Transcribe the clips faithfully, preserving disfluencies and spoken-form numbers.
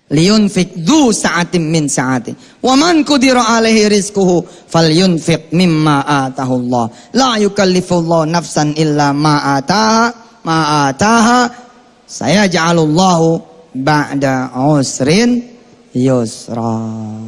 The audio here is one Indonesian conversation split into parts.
Liyunfik dzu sa'atin min sa'ati. Wa man qudira 'alaihi rizquhu falyunfiq mimma atahu Allah. La yukallifullahu nafsan illa ma ataha, ma ataha. Sayaj'alullahu ba'da usrin yusra.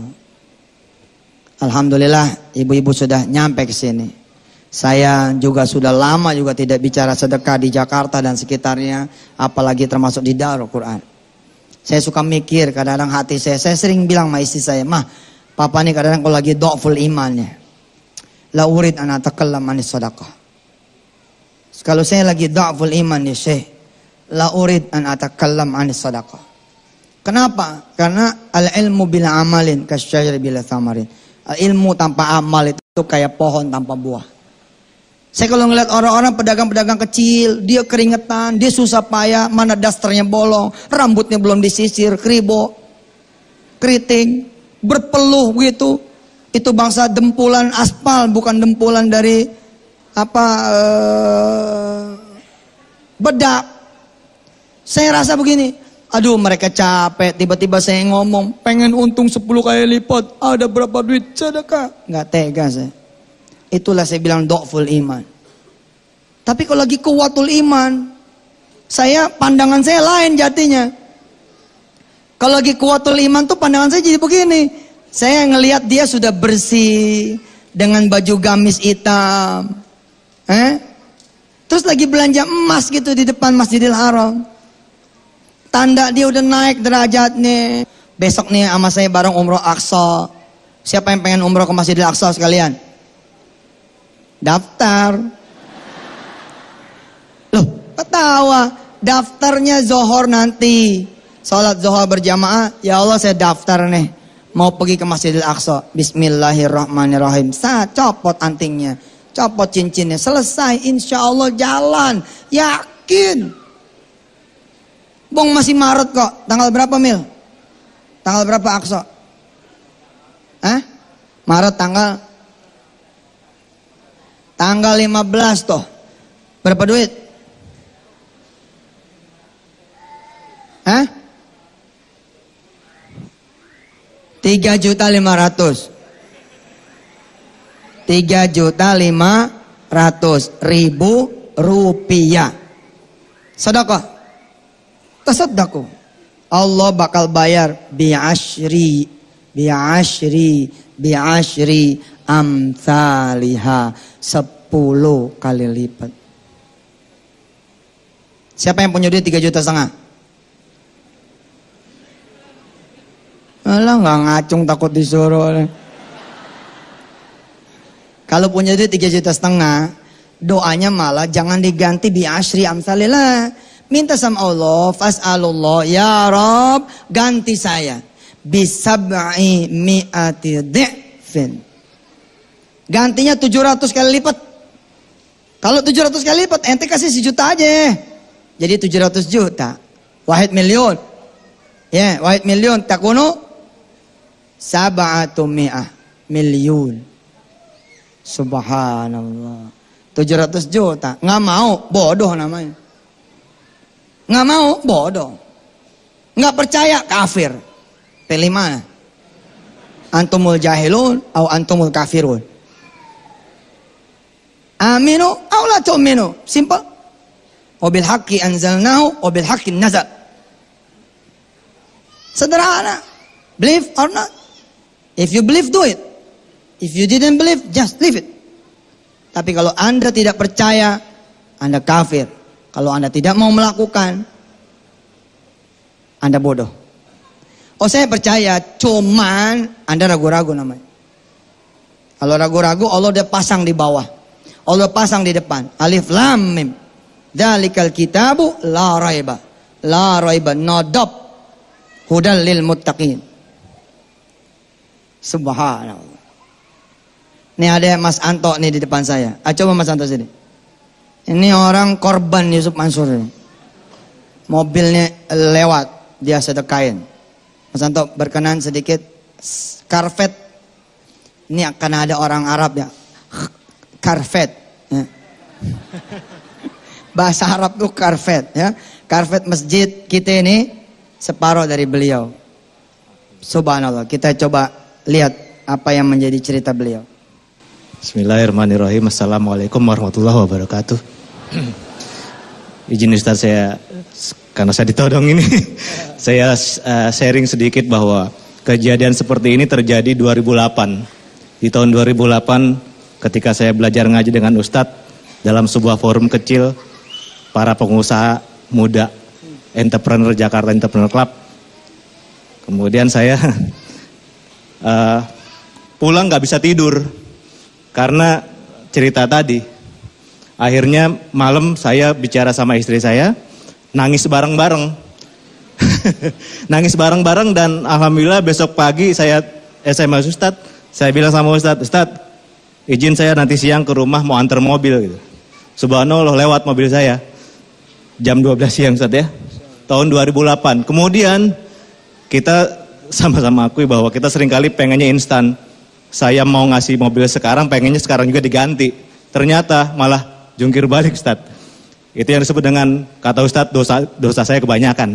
Alhamdulillah ibu-ibu sudah nyampe ke sini. Saya juga sudah lama juga tidak bicara sedekah di Jakarta dan sekitarnya, apalagi termasuk di Darul Quran. Saya suka mikir kadang-kadang hati saya, saya sering bilang sama istri saya, mah, papa nih kadang-kadang kalau lagi dhaful imannya, la urid an atakallam anis sadaqah. Kalau saya lagi dhaful iman ya syekh, la urid an atakallam anis sadaqah. Kenapa? Karena al ilmu bila amalin kasyajari bila thamarin. Al ilmu tanpa amal itu kayak pohon tanpa buah. Saya kalau ngeliat orang-orang pedagang-pedagang kecil, dia keringetan, dia susah payah, mana dasternya bolong, rambutnya belum disisir, kribo, keriting, berpeluh gitu. Itu bangsa dempulan aspal, bukan dempulan dari apa ee, bedak. Saya rasa begini, aduh mereka capek, tiba-tiba saya ngomong, pengen untung sepuluh kali lipat, ada berapa duit sedekah? Nggak tega saya. Itulah saya bilang dhaful iman. Tapi kalau lagi kuwatul iman, saya pandangan saya lain jatinya. Kalau lagi kuwatul iman tuh pandangan saya jadi begini. Saya ngelihat dia sudah bersih dengan baju gamis hitam, eh? Terus lagi belanja emas gitu di depan Masjidil Haram. Tanda dia udah naik derajatnya. Besok nih sama saya bareng umroh Aqsa. Siapa yang pengen umroh ke Masjidil Aqsa sekalian? Daftar. Loh, ketawa. Daftarnya zohor nanti. Salat zohor berjamaah. Ya Allah saya daftar nih. Mau pergi ke Masjidil Aqsa. Bismillahirrahmanirrahim. Saya copot antingnya. Copot cincinnya. Selesai. Insya Allah jalan. Yakin. Bong masih Maret kok. Tanggal berapa Mil? Tanggal berapa Aqsa? Hah? Maret tanggal Tanggal lima belas toh. Berapa duit? Hah? tiga juta lima ratus. tiga juta lima ratus ribu rupiah. Sedekah. Tasaddaqu. Allah bakal bayar bi'ashri bi'ashri bi'ashri amsalihah, sepuluh kali lipat. Siapa yang punya duit tiga juta setengah? Alah nggak ngacung takut disuruh. Kalau punya duit tiga juta setengah, doanya malah jangan diganti bi asyri amsalillah. Minta sama Allah, fas'alullah ya Rabb, ganti saya bisab'i mi'ati dhi'fin. Gantinya tujuh ratus kali lipat. Kalau tujuh ratus kali lipat, ente kasih sejuta aja. Jadi tujuh ratus juta. Wahid miliun. Ya, yeah, wahid miliun. Takunu sab'atu mi'ah miliun. Subhanallah. tujuh ratus juta. Nggak mau, bodoh namanya. Nggak mau, bodoh. Nggak percaya, kafir. Pilih mana? Antumul jahilun atau antumul kafirun? Aminu aw la tu'minu. Simple. Wabil haqqi anzalnahu wabil haqqi nazal. Sederhana. Believe or not. If you believe, do it. If you didn't believe, just leave it. Tapi kalau Anda tidak percaya, Anda kafir. Kalau Anda tidak mau melakukan, Anda bodoh. Oh saya percaya, cuman Anda ragu-ragu namanya. Kalau ragu-ragu, Allah udah pasang di bawah. Allah pasang di depan. Alif lam mim. Dzalikal kitabu la raiba. La raiba, no doubt. Hudal lil muttaqin. Subhanallah. Ini ada Mas Anto nih di depan saya. Ah, coba Mas Anto sini. Ini orang korban Yusuf Mansur. Mobilnya lewat, dia sedekain. Mas Anto berkenan sedikit. Karpet. Ini akan ada orang Arab ya. Karpet. Ya. Bahasa Arab tuh karpet ya. Karpet masjid kita ini separuh dari beliau. Subhanallah. Kita coba lihat apa yang menjadi cerita beliau. Bismillahirrahmanirrahim. Assalamualaikum warahmatullahi wabarakatuh. Izin Ustaz, saya karena saya ditodong ini saya uh, sharing sedikit bahwa kejadian seperti ini terjadi dua ribu delapan. Di tahun dua ribu delapan ketika saya belajar ngaji dengan Ustadz dalam sebuah forum kecil para pengusaha muda entrepreneur Jakarta Entrepreneur Club. Kemudian saya uh, pulang gak bisa tidur karena cerita tadi. Akhirnya malam saya bicara sama istri saya, nangis bareng-bareng. Nangis bareng-bareng dan alhamdulillah besok pagi saya S M S Ustadz, saya bilang sama Ustadz, Ustadz izin saya nanti siang ke rumah mau antar mobil gitu. Subhanallah lewat mobil saya. Jam dua belas siang Ustadz ya. Tahun dua ribu delapan. Kemudian kita sama-sama akui bahwa kita seringkali pengennya instan. Saya mau ngasih mobil sekarang, pengennya sekarang juga diganti. Ternyata malah jungkir balik Ustadz. Itu yang disebut dengan kata Ustadz dosa, dosa saya kebanyakan.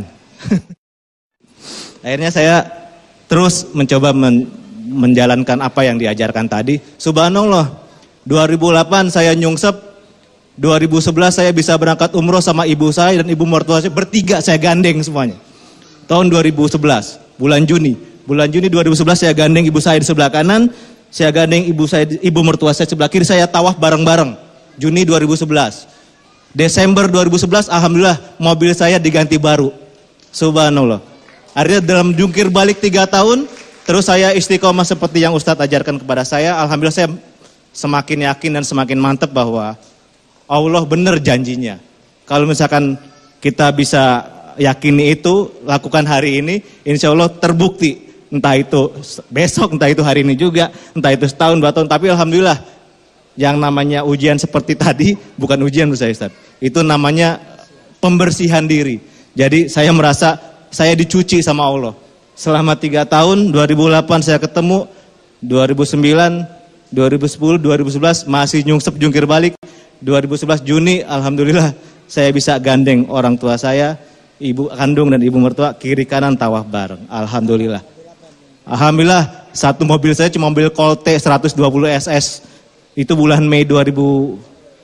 Akhirnya saya terus mencoba men, menjalankan apa yang diajarkan tadi. Subhanallah, dua ribu delapan saya nyungsep, dua ribu sebelas saya bisa berangkat umroh sama ibu saya dan ibu mertua saya, bertiga saya gandeng semuanya. Tahun dua ribu sebelas, bulan Juni. Bulan Juni dua ribu sebelas saya gandeng ibu saya di sebelah kanan, saya gandeng ibu saya, ibu mertua saya sebelah kiri, saya tawaf bareng-bareng. Juni dua ribu sebelas. Desember dua ribu sebelas, alhamdulillah mobil saya diganti baru. Subhanallah. Artinya dalam jungkir balik tiga tahun, terus saya istiqomah seperti yang Ustadz ajarkan kepada saya. Alhamdulillah saya semakin yakin dan semakin mantap bahwa Allah benar janjinya. Kalau misalkan kita bisa yakini itu, lakukan hari ini, insya Allah terbukti. Entah itu besok, entah itu hari ini juga, entah itu setahun, dua tahun. Tapi alhamdulillah, yang namanya ujian seperti tadi, bukan ujian menurut saya Ustaz. Itu namanya pembersihan diri. Jadi saya merasa saya dicuci sama Allah. Selama tiga tahun, dua ribu delapan saya ketemu, dua ribu sembilan, dua ribu sepuluh, dua ribu sebelas masih nyungsep jungkir balik. dua ribu sebelas Juni, alhamdulillah saya bisa gandeng orang tua saya, ibu kandung dan ibu mertua, kiri kanan tawaf bareng. Alhamdulillah. Alhamdulillah, satu mobil saya cuma mobil Colt seratus dua puluh S S. Itu bulan Mei dua ribu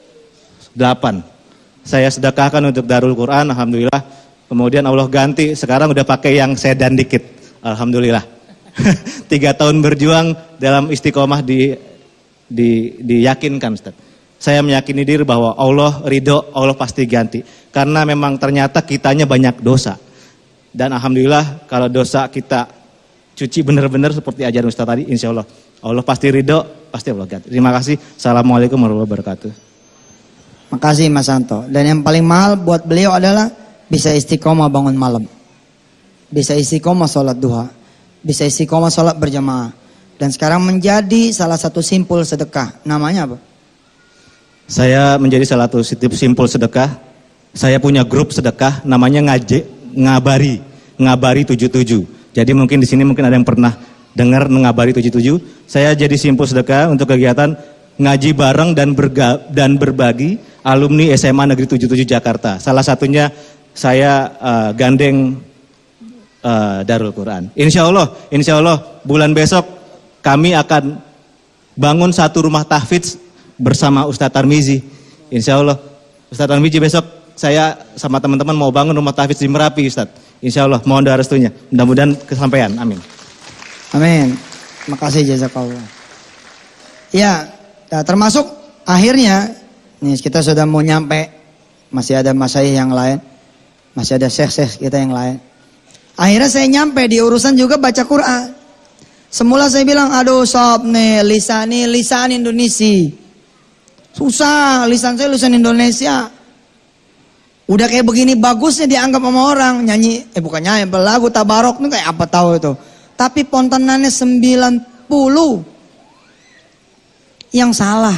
delapan. Saya sedekahkan untuk Darul Quran, alhamdulillah. Kemudian Allah ganti, sekarang udah pakai yang sedan dikit. Alhamdulillah. Tiga tahun berjuang dalam istiqomah di, di, diyakinkan Ustaz. Saya meyakini diri bahwa Allah ridho, Allah pasti ganti. Karena memang ternyata kitanya banyak dosa. Dan alhamdulillah kalau dosa kita cuci benar-benar seperti ajaran Ustaz tadi, insya Allah. Allah pasti ridho, pasti Allah ganti. Terima kasih. Assalamualaikum warahmatullahi wabarakatuh. Makasih Mas Santo. Dan yang paling mahal buat beliau adalah bisa istiqomah bangun malam. Bisa istiqomah sholat duha. Bisa istiqomah sholat berjamaah. Dan sekarang menjadi salah satu simpul sedekah. Namanya apa? Saya menjadi salah satu simpul sedekah. Saya punya grup sedekah namanya Ngaje, Ngabari. Ngabari tujuh tujuh. Jadi mungkin di sini mungkin ada yang pernah dengar Ngabari tujuh tujuh. Saya jadi simpul sedekah untuk kegiatan ngaji bareng dan berga, dan berbagi alumni S M A Negeri tujuh tujuh Jakarta. Salah satunya saya uh, gandeng uh, Darul Quran. Insya Allah, insya Allah bulan besok kami akan bangun satu rumah tahfidz bersama Ustadz Tarmizi. Insya Allah Ustadz Tarmizi besok saya sama teman-teman mau bangun rumah tahfidz di Merapi Ustadz. Insya Allah mohon doa restunya. Mudah-mudahan kesampaian. Amin. Amin. Makasih jazakallah. Ya, nah, termasuk akhirnya nih kita sudah mau nyampe, masih ada masyayikh yang lain, masih ada syekh-syekh kita yang lain. Akhirnya saya nyampe di urusan juga baca Quran. Semula saya bilang, aduh sob nih lisani lisan Indonesia. Susah, lisan saya lisan Indonesia. Udah kayak begini bagusnya dianggap sama orang nyanyi, eh bukan nyanyi, lagu tabarok nih kayak apa tahu itu. Tapi pontenannya sembilan puluh yang salah,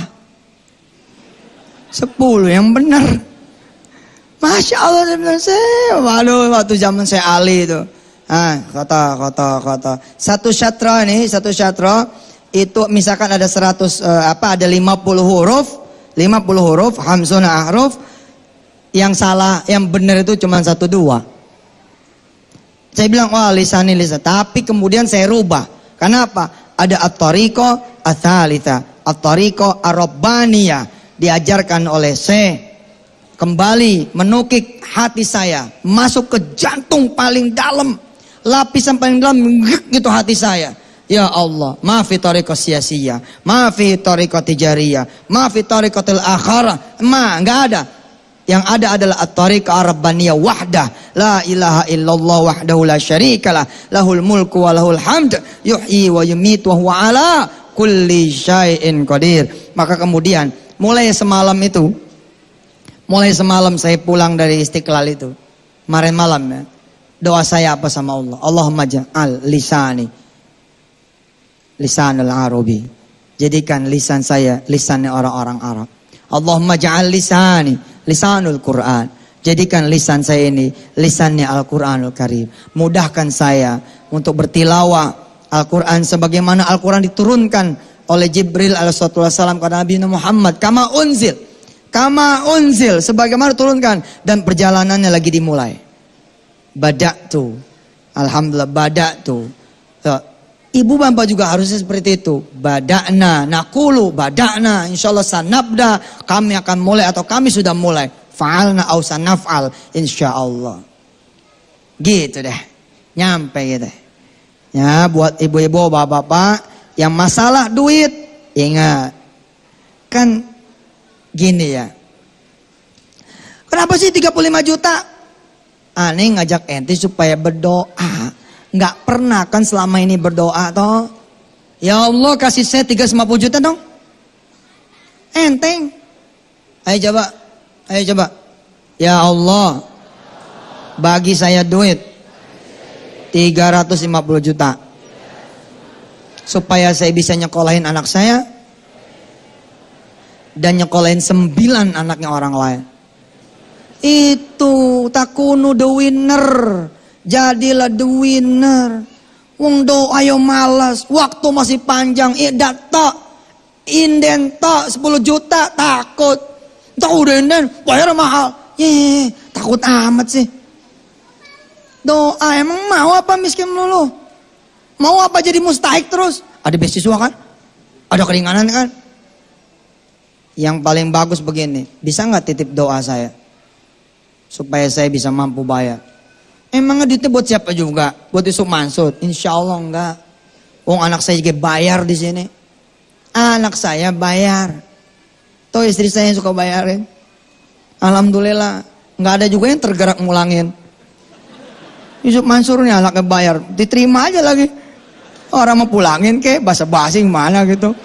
sepuluh yang benar. Masya Allah saya, waduh waktu zaman saya Ali itu, ah kata kata kata satu syatra ini satu syatra itu misalkan ada seratus uh, apa ada lima puluh huruf, lima puluh huruf hamzun ahruf, yang salah yang benar itu cuma satu dua. Saya bilang, wah lisan ini lisan. Tapi kemudian saya rubah. Kenapa? Ada at-tariqah ats-tsalitsah, at-tariqah ar-rabbaniyah. Diajarkan oleh saya kembali menukik hati saya, masuk ke jantung paling dalam, lapisan paling dalam, gitu hati saya. Ya Allah, ma fi tariqah siyasiyah, ma fi tariqah tijariyah, ma fi tariqatil akhirah, ma enggak ada. Yang ada adalah at-tariqah ar-rabbaniyah wahdah, la ilaha illallah wahdahu la syarikalah, lahul mulku wa lahul hamd, yuhyi wa yumiitu wa huwa ala kulli syai'in qadir. Maka kemudian mulai semalam itu, mulai semalam saya pulang dari Istiqlal itu, kemarin malam ya, doa saya apa sama Allah? Allahumma ja'al lisani lisanul arabi, jadikan lisan saya lisannya orang-orang Arab. Allahumma ja'al lisani lisanul Quran, jadikan lisan saya ini lisannya Al-Quranul Karim. Mudahkan saya untuk bertilawah Al-Quran sebagaimana Al-Quran diturunkan oleh Jibril alaihissalatu wassalam kepada Nabi Muhammad, kama unzil, kama unzil, sebagaimana diturunkan, dan perjalanannya lagi dimulai. Bada'tu, alhamdulillah bada'tu. Ibu bapak juga harusnya seperti itu. Bada'na, nakulu, bada'na, insyaallah sanabda, kami akan mulai atau kami sudah mulai. Fa'alna au sanaf'al, insyaallah. Gitu deh, nyampe gitu. Ya, buat ibu-ibu, bapak-bapak yang masalah duit, ingat, kan gini ya. Kenapa sih tiga puluh lima juta? Aneh ngajak ente supaya berdoa. Nggak pernah kan selama ini berdoa toh. Ya Allah kasih saya tiga ratus lima puluh juta dong. Enteng. Ayo coba. Ayo coba. Ya Allah, bagi saya duit tiga ratus lima puluh juta. Supaya saya bisa nyekolahin anak saya. Dan nyekolahin sembilan anaknya orang lain. Itu takunu the winner. Jadilah the winner. Wong doa yo malas, waktu masih panjang. Idat tok, inden tok sepuluh juta takut. Tak udah inden, bayar mahal. Ye, takut amat sih. Doa emang mau apa miskin melulu? Mau apa jadi mustahik terus? Ada beasiswa kan? Ada keringanan kan? Yang paling bagus begini, bisa nggak titip doa saya? Supaya saya bisa mampu bayar. Emang duitnya buat siapa juga? Buat Yusuf Mansur? Insya Allah enggak. Wong anak saya juga bayar di sini. Anak saya bayar. Tuh istri saya yang suka bayarin. Alhamdulillah. Enggak ada juga yang tergerak ngulangin. Yusuf Mansur nih anaknya bayar. Diterima aja lagi. Orang mau pulangin kek. Basa-basi mana gitu.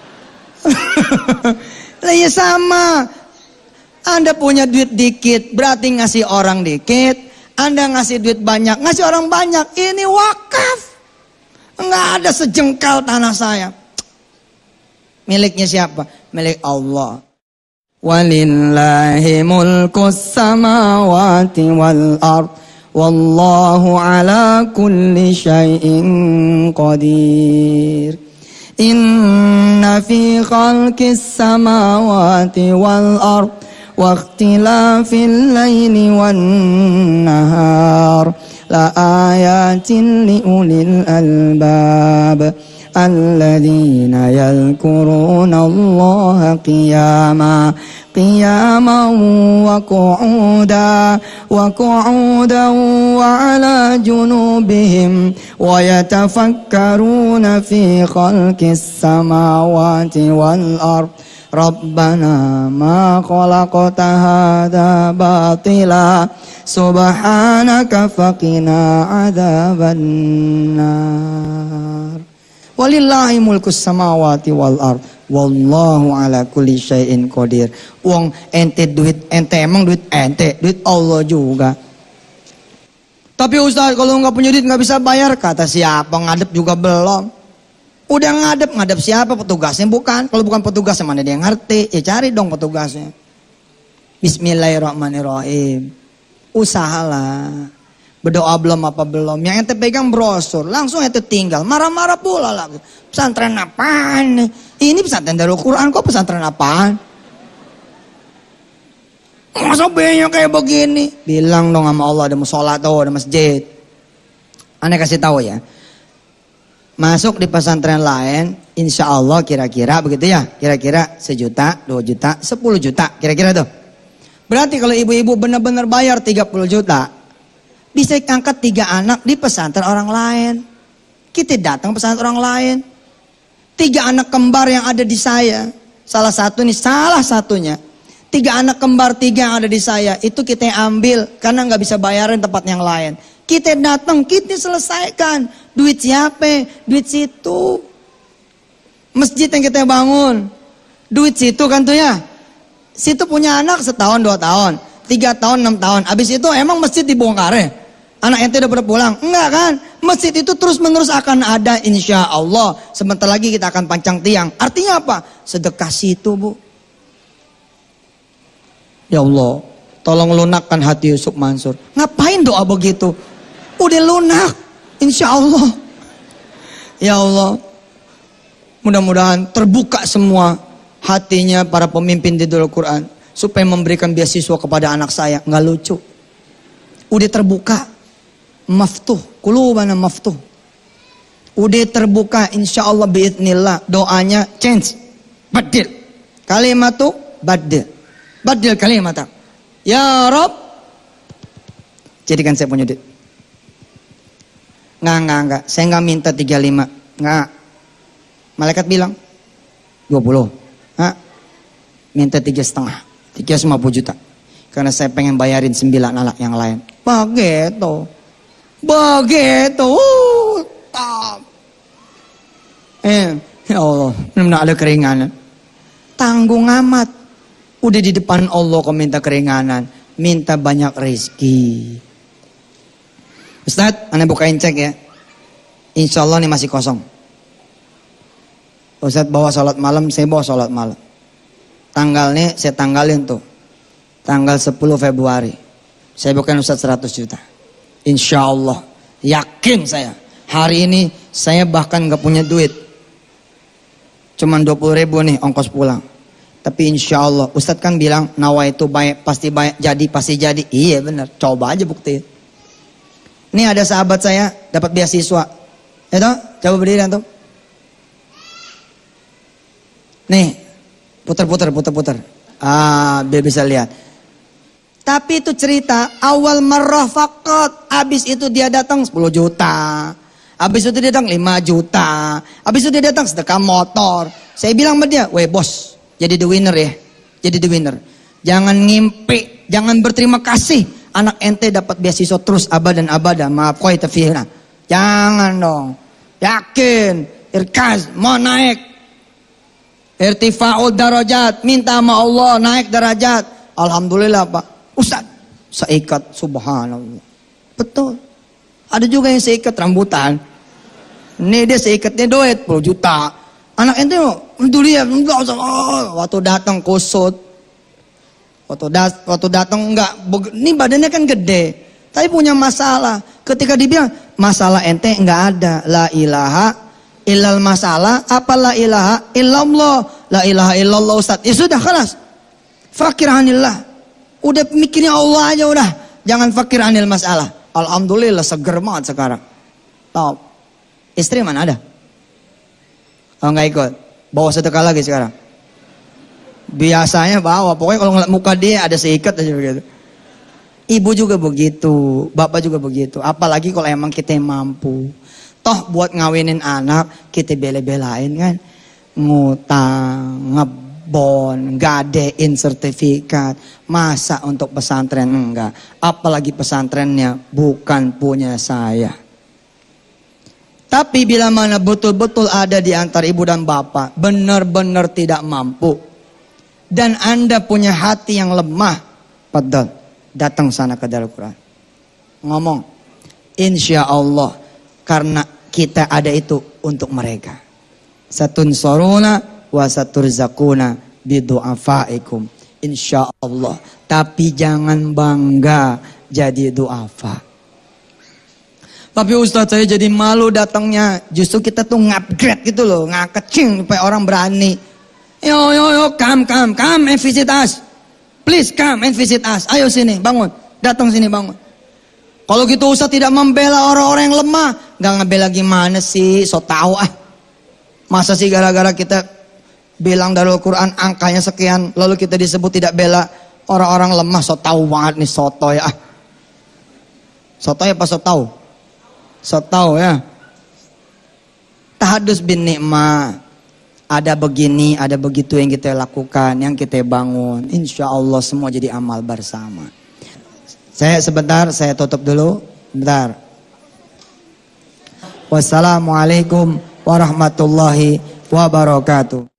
Lah ya sama. Anda punya duit dikit. Berarti ngasih orang dikit. Anda ngasih duit banyak, ngasih orang banyak, ini wakaf. Enggak ada sejengkal tanah saya. Miliknya siapa? Milik Allah. Walillahi mulkus samawati wal ard. Wallahu ala kulli syai'in qadir. Inna fi khalqis samawati wal ard. واختلاف الليل والنهار لآيات لأولي الألباب الذين يذكرون الله قياما قياما وقعودا وقعودا وعلى جنوبهم ويتفكرون في خلق السماوات والأرض Rabbana ma khalaqta hadza batila subhanaka faqina adzabannar. Walillahi mulkus samawati wal ard wallahu ala kulli syai'in qadir. Wong ente duit ente emang duit ente, duit Allah juga. Tapi Ustaz kalau nggak punya duit nggak bisa bayar, kata siapa? Ngadep juga belum. Udah ngadep, ngadep siapa? Petugasnya bukan. Kalau bukan petugasnya mana dia yang ngerti? Ya cari dong petugasnya. Bismillahirrahmanirrahim. Usahalah. Berdoa belum apa belum. Yang ente pegang brosur. Langsung ente tinggal. Marah-marah pula lah. Pesantren apaan? Ini pesantren Darul Quran, kok pesantren apaan? Masa banyak kayak begini? Bilang dong sama Allah, ada musola tuh, ada masjid. Anda kasih tahu ya. Masuk di pesantren lain, insya Allah kira-kira begitu ya. Kira-kira sejuta, dua juta, sepuluh juta. Kira-kira tuh. Berarti kalau ibu-ibu benar-benar bayar tiga puluh juta. Bisa angkat tiga anak di pesantren orang lain. Kita datang pesantren orang lain. Tiga anak kembar yang ada di saya. Salah satu nih, salah satunya. Tiga anak kembar tiga yang ada di saya. Itu kita ambil karena nggak bisa bayarin tempat yang lain. Kita datang, kita selesaikan. Duit siapa? Duit situ. Masjid yang kita bangun. Duit situ kan tuh ya. Situ punya anak setahun, dua tahun. Tiga tahun, enam tahun. Habis itu emang masjid dibongkar ya? Anak ente udah pada pulang? Enggak kan? Masjid itu terus menerus akan ada insya Allah. Sebentar lagi kita akan pancang tiang. Artinya apa? Sedekah situ bu. Ya Allah, tolong lunakkan hati Yusuf Mansur. Ngapain doa begitu? Udah lunak, insya Allah. Ya Allah, mudah-mudahan terbuka semua hatinya para pemimpin di Darul Quran supaya memberikan beasiswa kepada anak saya. Nggak lucu. Udah terbuka, maftuh, kulubana maftuh. Udah terbuka, insya Allah biidnillah. Doanya change, badil. Kalimatu badil, badil kalimat. Ya Rob, jadikan saya punya duit. Nggak, nggak, nggak. Saya nggak minta tiga puluh lima. Nggak. Malaikat bilang dua puluh. Hah? Minta tiga setengah. Tiga lima puluh juta. Karena saya pengen bayarin sembilan anak yang lain. Begitu. Begitu. Uh, tak. Eh, ya Allah. Benar-benar ada keringanan. Tanggung amat. Udah di depan Allah kau minta keringanan. Minta banyak rezeki. Ustadz, anda bukain cek ya. Insya Allah ini masih kosong. Ustadz bawa sholat malam, saya bawa sholat malam. Tanggalnya saya tanggalin tuh. Tanggal sepuluh Februari. Saya bukan Ustadz seratus juta. Insya Allah. Yakin saya. Hari ini saya bahkan gak punya duit. Cuman dua puluh ribu nih ongkos pulang. Tapi insya Allah. Ustadz kan bilang nawa itu baik, pasti baik, jadi pasti jadi. Iya benar. Coba aja buktiin. Ini ada sahabat saya dapat beasiswa. Itu, coba berdiri antum. Nih, putar-putar, putar-putar. Ah, biar bisa lihat. Tapi itu cerita awal marrah faqat. Habis itu dia datang sepuluh juta. Habis itu dia datang lima juta. Habis itu dia datang sedekah motor. Saya bilang sama dia, "Weh bos, jadi the winner ya. Jadi the winner. Jangan ngimpi, jangan berterima kasih. Anak ente dapat beasiswa terus abad dan abada. Maaf koi tafihna. Jangan dong. Yakin. Irkaz. Mau naik. Irtifa'ul darajat. Minta sama Allah naik derajat. Alhamdulillah Pak. Ustaz. Seikat. Subhanallah. Betul. Ada juga yang seikat rambutan. Ini dia seikatnya duit. sepuluh juta. Anak ente dulu ya. Waktu datang kusut. Waktu, dat, waktu datang enggak, ini badannya kan gede, tapi punya masalah. Ketika dibilang masalah ente enggak ada, la ilaha illal masalah, apa la ilaha illallah, la ilaha illallah Ustaz. Ya sudah kelas, fakir anillah, udah mikirnya Allah aja udah, jangan fakir anil masalah. Alhamdulillah seger banget sekarang. Tahu, istri mana ada? Oh enggak ikut, bawa sedekah lagi sekarang. Biasanya bawa, pokoknya kalau ngeliat muka dia ada seikat aja begitu. Ibu juga begitu, bapak juga begitu. Apalagi kalau emang kita mampu. Toh buat ngawinin anak kita bela-belain kan. Ngutang, ngebon, gadein sertifikat. Masa untuk pesantren enggak. Apalagi pesantrennya bukan punya saya. Tapi bila mana betul-betul ada di antara ibu dan bapak benar-benar tidak mampu. Dan anda punya hati yang lemah, padahal datang sana ke Darul Quran. Ngomong, insya Allah karena kita ada itu untuk mereka. Satun soruna wa saturzakuna bidu'afaikum. Insya Allah. Tapi jangan bangga jadi du'afa. Tapi Ustaz saya jadi malu datangnya. Justru kita tuh ngupgrade gitu loh, ngakecing supaya orang berani. Yo yo yo, come come come and visit us. Please come and visit us. Ayo sini, bangun. Datang sini bangun. Kalau gitu Ustaz tidak membela orang-orang yang lemah. Gak ngebela gimana sih? So tau ah. Masa sih gara-gara kita bilang dari Al-Quran angkanya sekian, lalu kita disebut tidak bela orang-orang lemah? So tau banget nih soto ya. Soto ya apa so tau? So tau ya. Tahadus bin nikmah. Ada begini, ada begitu yang kita lakukan, yang kita bangun. Insya Allah semua jadi amal bersama. Saya sebentar, saya tutup dulu. Bentar. Wassalamualaikum warahmatullahi wabarakatuh.